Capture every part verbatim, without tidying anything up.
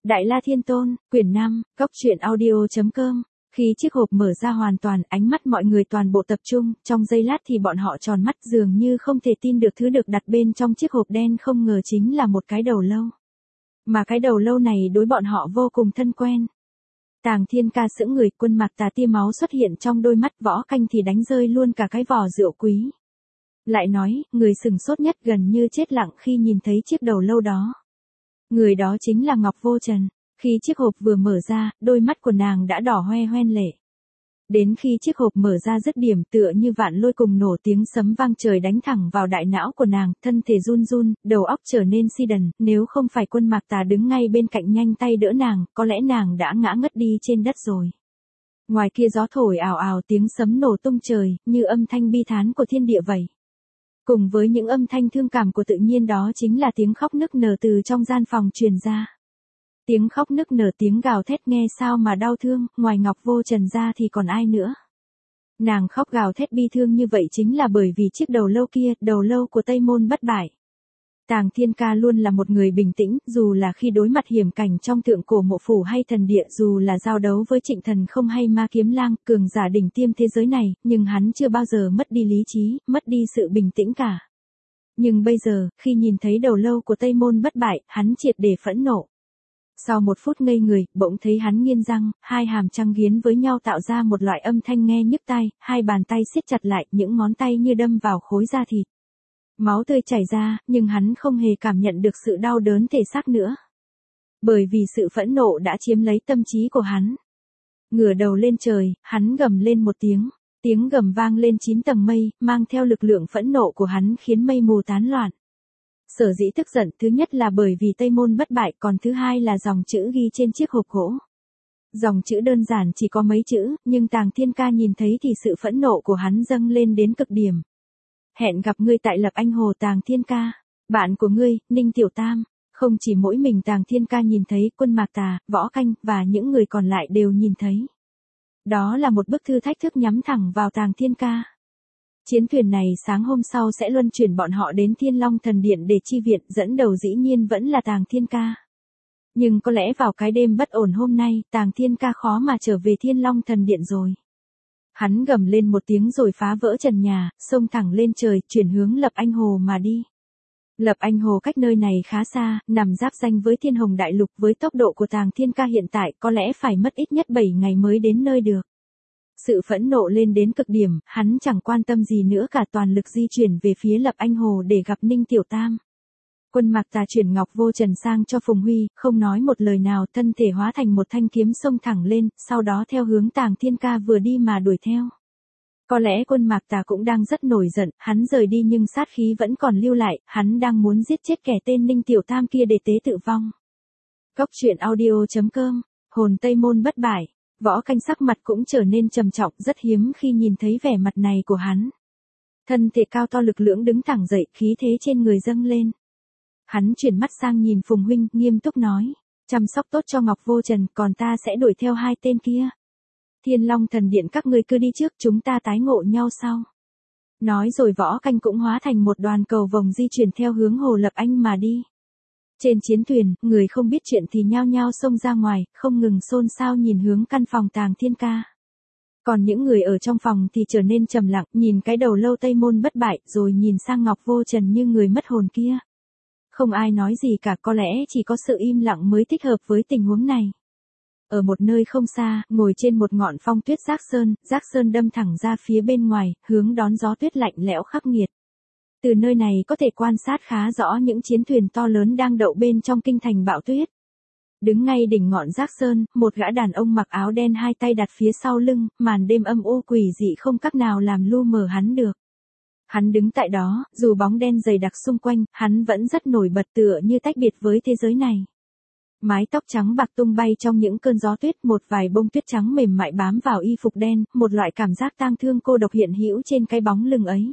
Đại La Thiên Tôn, quyển năm, góc truyện audio chấm com. Khi chiếc hộp mở ra hoàn toàn, ánh mắt mọi người toàn bộ tập trung, trong giây lát thì bọn họ tròn mắt dường như không thể tin được thứ được đặt bên trong chiếc hộp đen không ngờ chính là một cái đầu lâu. Mà cái đầu lâu này đối bọn họ vô cùng thân quen. Tàng Thiên Ca sững người, Quân Mạc Tà tia máu xuất hiện trong đôi mắt, Võ Canh thì đánh rơi luôn cả cái vò rượu quý. Lại nói, người sừng sốt nhất gần như chết lặng khi nhìn thấy chiếc đầu lâu đó. Người đó chính là Ngọc Vô Trần. Khi chiếc hộp vừa mở ra, đôi mắt của nàng đã đỏ hoe hoen lệ. Đến khi chiếc hộp mở ra dứt điểm tựa như vạn lôi cùng nổ tiếng sấm vang trời đánh thẳng vào đại não của nàng, thân thể run run, đầu óc trở nên si đần, nếu không phải Quân Mạc Tà đứng ngay bên cạnh nhanh tay đỡ nàng, có lẽ nàng đã ngã ngất đi trên đất rồi. Ngoài kia gió thổi ào ào, tiếng sấm nổ tung trời, như âm thanh bi thán của thiên địa vậy. Cùng với những âm thanh thương cảm của tự nhiên đó chính là tiếng khóc nức nở từ trong gian phòng truyền ra. Tiếng khóc nức nở, tiếng gào thét nghe sao mà đau thương, ngoài Ngọc Vô Trần ra thì còn ai nữa. Nàng khóc gào thét bi thương như vậy chính là bởi vì chiếc đầu lâu kia, đầu lâu của Tây Môn Bất Bại. Tàng Thiên Ca luôn là một người bình tĩnh, dù là khi đối mặt hiểm cảnh trong thượng cổ mộ phủ hay thần địa, dù là giao đấu với Trịnh Thần Không hay Ma Kiếm Lang, cường giả đỉnh tiêm thế giới này, nhưng hắn chưa bao giờ mất đi lý trí, mất đi sự bình tĩnh cả. Nhưng bây giờ, khi nhìn thấy đầu lâu của Tây Môn Bất Bại, hắn triệt để phẫn nộ. Sau một phút ngây người, bỗng thấy hắn nghiến răng, hai hàm răng nghiến với nhau tạo ra một loại âm thanh nghe nhức tai, hai bàn tay siết chặt lại, những ngón tay như đâm vào khối da thịt. Máu tươi chảy ra, nhưng hắn không hề cảm nhận được sự đau đớn thể xác nữa. Bởi vì sự phẫn nộ đã chiếm lấy tâm trí của hắn. Ngửa đầu lên trời, hắn gầm lên một tiếng. Tiếng gầm vang lên chín tầng mây, mang theo lực lượng phẫn nộ của hắn khiến mây mù tán loạn. Sở dĩ tức giận, thứ nhất là bởi vì Tây Môn Bất Bại, còn thứ hai là dòng chữ ghi trên chiếc hộp gỗ. Dòng chữ đơn giản chỉ có mấy chữ, nhưng Tàng Thiên Ca nhìn thấy thì sự phẫn nộ của hắn dâng lên đến cực điểm. Hẹn gặp ngươi tại Lập Anh Hồ. Tàng Thiên Ca, bạn của ngươi, Ninh Tiểu Tam. Không chỉ mỗi mình Tàng Thiên Ca nhìn thấy, Quân Mạc Tà, Võ Canh và những người còn lại đều nhìn thấy. Đó là một bức thư thách thức nhắm thẳng vào Tàng Thiên Ca. Chiến thuyền này sáng hôm sau sẽ luân chuyển bọn họ đến Thiên Long Thần Điện để chi viện, dẫn đầu dĩ nhiên vẫn là Tàng Thiên Ca. Nhưng có lẽ vào cái đêm bất ổn hôm nay, Tàng Thiên Ca khó mà trở về Thiên Long Thần Điện rồi. Hắn gầm lên một tiếng rồi phá vỡ trần nhà, xông thẳng lên trời, chuyển hướng Lập Anh Hồ mà đi. Lập Anh Hồ cách nơi này khá xa, nằm giáp ranh với Thiên Hồng Đại Lục, với tốc độ của Tàng Thiên Ca hiện tại có lẽ phải mất ít nhất bảy ngày mới đến nơi được. Sự phẫn nộ lên đến cực điểm, hắn chẳng quan tâm gì nữa cả, toàn lực di chuyển về phía Lập Anh Hồ để gặp Ninh Tiểu Tam. Quân Mạc Tà chuyển Ngọc Vô Trần sang cho Phùng Huy, không nói một lời nào, thân thể hóa thành một thanh kiếm xông thẳng lên, sau đó theo hướng Tàng Thiên Ca vừa đi mà đuổi theo. Có lẽ Quân Mạc Tà cũng đang rất nổi giận, hắn rời đi nhưng sát khí vẫn còn lưu lại, hắn đang muốn giết chết kẻ tên Ninh Tiểu Tam kia để tế tự vong. Góc truyện audio chấm com, hồn Tây Môn Bất Bại. Võ Canh sắc mặt cũng trở nên trầm trọng, rất hiếm khi nhìn thấy vẻ mặt này của hắn. Thân thể cao to lực lưỡng đứng thẳng dậy, khí thế trên người dâng lên. Hắn chuyển mắt sang nhìn Phùng Huynh, nghiêm túc nói, chăm sóc tốt cho Ngọc Vô Trần, còn ta sẽ đuổi theo hai tên kia. Thiên Long Thần Điện các ngươi cứ đi trước, chúng ta tái ngộ nhau sau. Nói rồi Võ Canh cũng hóa thành một đoàn cầu vồng di chuyển theo hướng Hồ Lập Anh mà đi. Trên chiến thuyền, người không biết chuyện thì nhao nhao xông ra ngoài, không ngừng xôn xao nhìn hướng căn phòng Tàng Thiên Ca. Còn những người ở trong phòng thì trở nên trầm lặng, nhìn cái đầu lâu Tây Môn Bất Bại, rồi nhìn sang Ngọc Vô Trần như người mất hồn kia. Không ai nói gì cả, có lẽ chỉ có sự im lặng mới thích hợp với tình huống này. Ở một nơi không xa, ngồi trên một ngọn phong tuyết Giác Sơn, Giác Sơn đâm thẳng ra phía bên ngoài, hướng đón gió tuyết lạnh lẽo khắc nghiệt. Từ nơi này có thể quan sát khá rõ những chiến thuyền to lớn đang đậu bên trong kinh thành bão tuyết. Đứng ngay đỉnh ngọn Giác Sơn, một gã đàn ông mặc áo đen hai tay đặt phía sau lưng, màn đêm âm u quỷ dị không cách nào làm lu mờ hắn được. Hắn đứng tại đó, dù bóng đen dày đặc xung quanh, hắn vẫn rất nổi bật tựa như tách biệt với thế giới này. Mái tóc trắng bạc tung bay trong những cơn gió tuyết, một vài bông tuyết trắng mềm mại bám vào y phục đen, một loại cảm giác tang thương cô độc hiện hữu trên cái bóng lưng ấy.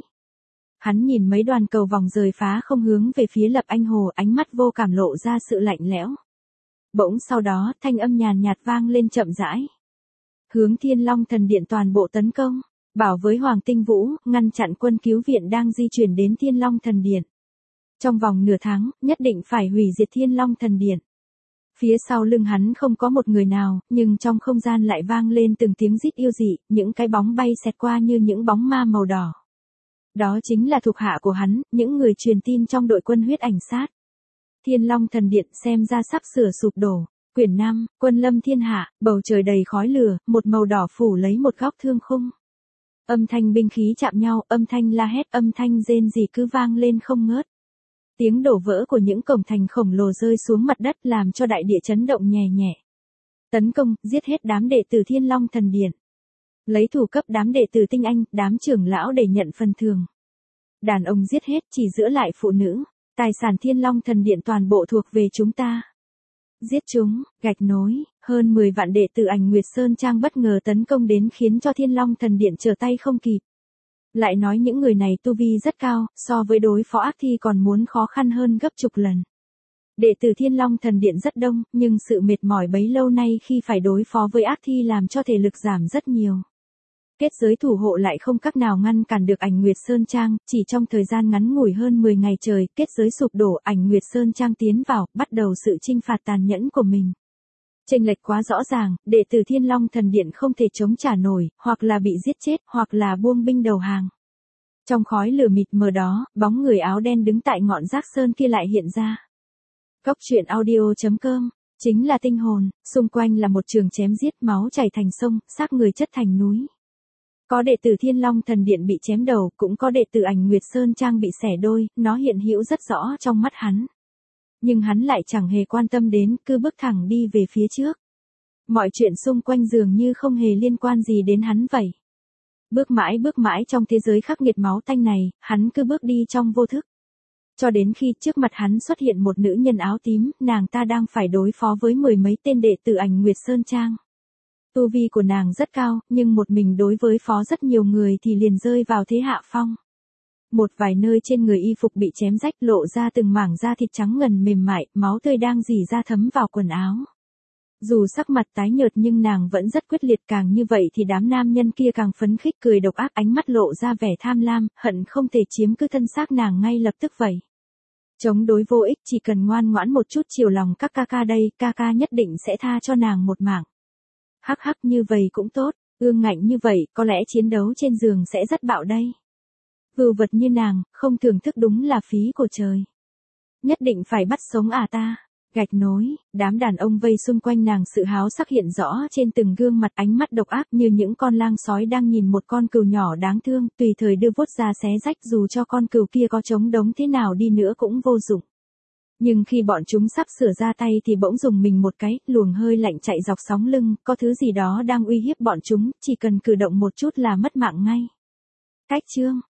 Hắn nhìn mấy đoàn cầu vòng rời phá không hướng về phía Lập Anh Hồ, ánh mắt vô cảm lộ ra sự lạnh lẽo. Bỗng sau đó, thanh âm nhàn nhạt vang lên chậm rãi. Hướng Thiên Long Thần Điện toàn bộ tấn công, bảo với Hoàng Tinh Vũ, ngăn chặn quân cứu viện đang di chuyển đến Thiên Long Thần Điện. Trong vòng nửa tháng, nhất định phải hủy diệt Thiên Long Thần Điện. Phía sau lưng hắn không có một người nào, nhưng trong không gian lại vang lên từng tiếng rít yêu dị, những cái bóng bay xẹt qua như những bóng ma màu đỏ. Đó chính là thuộc hạ của hắn, những người truyền tin trong đội quân huyết ảnh sát. Thiên Long Thần Điện xem ra sắp sửa sụp đổ. Quyển năm, Quân lâm thiên hạ, bầu trời đầy khói lửa, một màu đỏ phủ lấy một góc thương khung. Âm thanh binh khí chạm nhau, âm thanh la hét, âm thanh rên rỉ cứ vang lên không ngớt. Tiếng đổ vỡ của những cổng thành khổng lồ rơi xuống mặt đất làm cho đại địa chấn động nhẹ nhẹ. Tấn công, giết hết đám đệ tử Thiên Long Thần Điện. Lấy thủ cấp đám đệ tử tinh anh, đám trưởng lão để nhận phần thưởng. Đàn ông giết hết, chỉ giữ lại phụ nữ. Tài sản Thiên Long Thần Điện toàn bộ thuộc về chúng ta. Giết chúng, gạch nối, hơn mười vạn đệ tử Ảnh Nguyệt Sơn Trang bất ngờ tấn công đến khiến cho Thiên Long Thần Điện trở tay không kịp. Lại nói những người này tu vi rất cao, so với đối phó ác thi còn muốn khó khăn hơn gấp chục lần. Đệ tử Thiên Long Thần Điện rất đông, nhưng sự mệt mỏi bấy lâu nay khi phải đối phó với ác thi làm cho thể lực giảm rất nhiều. Kết giới thủ hộ lại không cách nào ngăn cản được Ảnh Nguyệt Sơn Trang, chỉ trong thời gian ngắn ngủi hơn mười ngày trời, kết giới sụp đổ, Ảnh Nguyệt Sơn Trang tiến vào, bắt đầu sự chinh phạt tàn nhẫn của mình. Chênh lệch quá rõ ràng, đệ tử Thiên Long Thần Điện không thể chống trả nổi, hoặc là bị giết chết, hoặc là buông binh đầu hàng. Trong khói lửa mịt mờ đó, bóng người áo đen đứng tại ngọn giác sơn kia lại hiện ra. Cốc truyện audio chấm com, chính là tinh hồn, xung quanh là một trường chém giết, máu chảy thành sông, xác người chất thành núi. Có đệ tử Thiên Long Thần Điện bị chém đầu, cũng có đệ tử Ảnh Nguyệt Sơn Trang bị xẻ đôi, nó hiện hữu rất rõ trong mắt hắn. Nhưng hắn lại chẳng hề quan tâm đến, cứ bước thẳng đi về phía trước. Mọi chuyện xung quanh dường như không hề liên quan gì đến hắn vậy. Bước mãi bước mãi trong thế giới khắc nghiệt máu tanh này, hắn cứ bước đi trong vô thức. Cho đến khi trước mặt hắn xuất hiện một nữ nhân áo tím, nàng ta đang phải đối phó với mười mấy tên đệ tử Ảnh Nguyệt Sơn Trang. Tu vi của nàng rất cao, nhưng một mình đối với phó rất nhiều người thì liền rơi vào thế hạ phong. Một vài nơi trên người y phục bị chém rách lộ ra từng mảng da thịt trắng ngần mềm mại, máu tươi đang rỉ ra thấm vào quần áo. Dù sắc mặt tái nhợt nhưng nàng vẫn rất quyết liệt, càng như vậy thì đám nam nhân kia càng phấn khích cười độc ác, ánh mắt lộ ra vẻ tham lam, hận không thể chiếm cứ thân xác nàng ngay lập tức vậy. Chống đối vô ích, chỉ cần ngoan ngoãn một chút chiều lòng các ca ca đây, ca ca nhất định sẽ tha cho nàng một mạng. Hắc hắc, như vậy cũng tốt, ương ngạnh như vậy, có lẽ chiến đấu trên giường sẽ rất bạo đây. Vưu vật như nàng, không thưởng thức đúng là phí của trời. Nhất định phải bắt sống à ta. Gạch nối, đám đàn ông vây xung quanh nàng, sự háo sắc hiện rõ trên từng gương mặt, ánh mắt độc ác như những con lang sói đang nhìn một con cừu nhỏ đáng thương, tùy thời đưa vuốt ra xé rách, dù cho con cừu kia có chống đống thế nào đi nữa cũng vô dụng. Nhưng khi bọn chúng sắp sửa ra tay thì bỗng dùng mình một cái, luồng hơi lạnh chạy dọc sóng lưng, có thứ gì đó đang uy hiếp bọn chúng, chỉ cần cử động một chút là mất mạng ngay. Cách chương